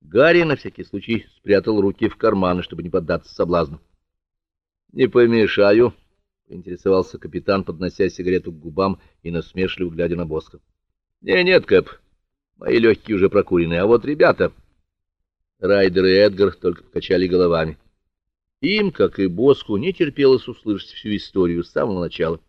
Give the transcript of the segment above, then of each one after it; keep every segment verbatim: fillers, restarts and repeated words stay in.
Гарри на всякий случай спрятал руки в карманы, чтобы не поддаться соблазну. — Не помешаю, — поинтересовался капитан, поднося сигарету к губам и насмешливо глядя на Боска. — Не, нет, Кэп, мои легкие уже прокурены, а вот ребята... Райдер и Эдгар только покачали головами. Им, как и Боску, не терпелось услышать всю историю с самого начала.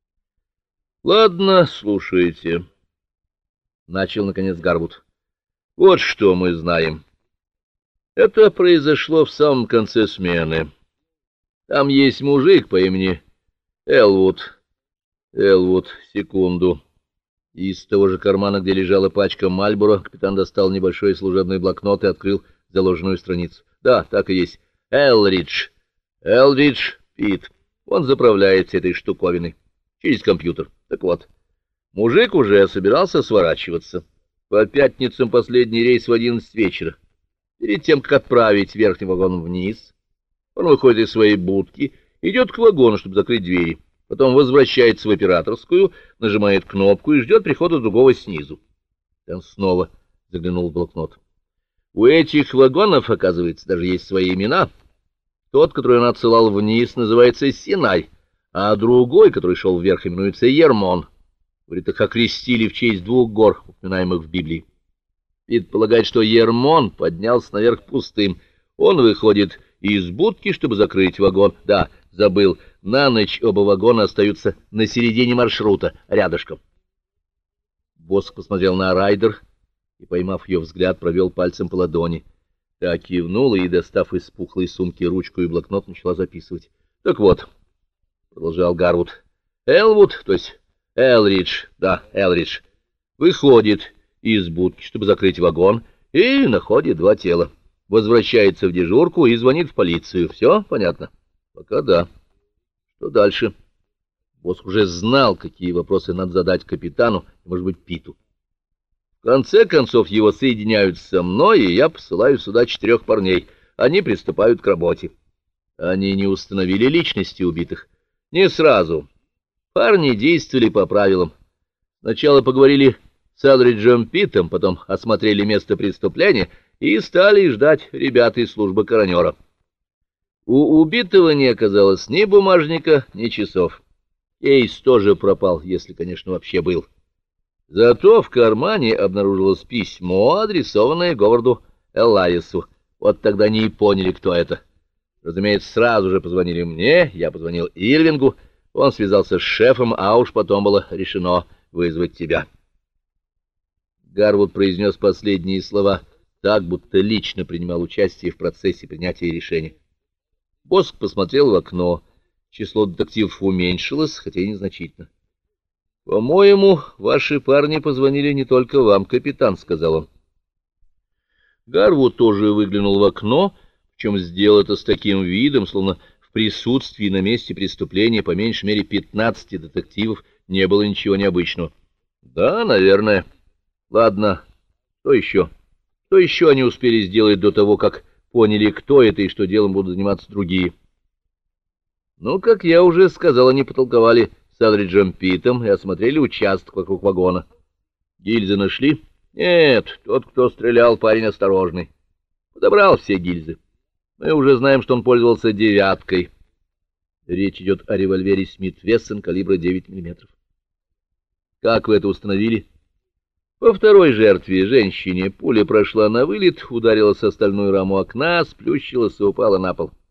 — Ладно, слушайте, — начал, наконец, Гарвуд. — Вот что мы знаем. Это произошло в самом конце смены. Там есть мужик по имени Элвуд. Элвуд, секунду. Из того же кармана, где лежала пачка Мальборо, капитан достал небольшой служебный блокнот и открыл заложенную страницу. Да, так и есть. Элридж. Элридж Пит. Он заправляет этой штуковиной. Через компьютер. Так вот, мужик уже собирался сворачиваться. По пятницам последний рейс в одиннадцать вечера. Перед тем, как отправить верхний вагон вниз, он выходит из своей будки, идет к вагону, чтобы закрыть двери. Потом возвращается в операторскую, нажимает кнопку и ждет прихода другого снизу. Он снова заглянул в блокнот. У этих вагонов, оказывается, даже есть свои имена. Тот, который он отсылал вниз, называется Синай, а другой, который шел вверх, именуется Ермон. Говорит, их окрестили в честь двух гор, упоминаемых в Библии. Пит полагает, что Ермон поднялся наверх пустым. Он выходит из будки, чтобы закрыть вагон. Да, забыл, на ночь оба вагона остаются на середине маршрута, рядышком. Боск посмотрел на Райдер и, поймав ее взгляд, провел пальцем по ладони. Та кивнула и, достав из пухлой сумки ручку и блокнот, начала записывать. — Так вот, — продолжал Гарвуд, — Элвуд, то есть Элридж, да, Элридж, выходит из будки, чтобы закрыть вагон, и находит два тела. Возвращается в дежурку и звонит в полицию. Все понятно? Пока да. Что дальше? Боск уже знал, какие вопросы надо задать капитану, может быть, Питу. В конце концов его соединяют со мной, и я посылаю сюда четырех парней. Они приступают к работе. Они не установили личности убитых. Не сразу. Парни действовали по правилам. Сначала поговорили с Элриджем Питом, потом осмотрели место преступления и стали ждать ребят из службы коронера. У убитого не оказалось ни бумажника, ни часов. Кейс тоже пропал, если, конечно, вообще был. Зато в кармане обнаружилось письмо, адресованное Говарду Эллайесу. Вот тогда они и поняли, кто это. Разумеется, сразу же позвонили мне, я позвонил Ирвингу, он связался с шефом, а уж потом было решено вызвать тебя. Гарвуд произнес последние слова так, будто лично принимал участие в процессе принятия решения. Боск посмотрел в окно. Число детективов уменьшилось, хотя и незначительно. — По-моему, ваши парни позвонили не только вам, капитан, — сказал он. Гарвуд тоже выглянул в окно, причем сделал это с таким видом, словно в присутствии на месте преступления по меньшей мере пятнадцати детективов не было ничего необычного. — Да, наверное. Ладно, что еще? Что еще они успели сделать до того, как поняли, кто это и что делом будут заниматься другие? Ну, как я уже сказал, они потолковали с Элриджем Питом и осмотрели участок вокруг вагона. Гильзы нашли? Нет, тот, кто стрелял, парень осторожный. Подобрал все гильзы. Мы уже знаем, что он пользовался девяткой. Речь идет о револьвере Смит Вессон калибра девять миллиметров. Как вы это установили? По второй жертве, женщине, пуля прошла на вылет, ударилась о стальную раму окна, сплющилась и упала на пол.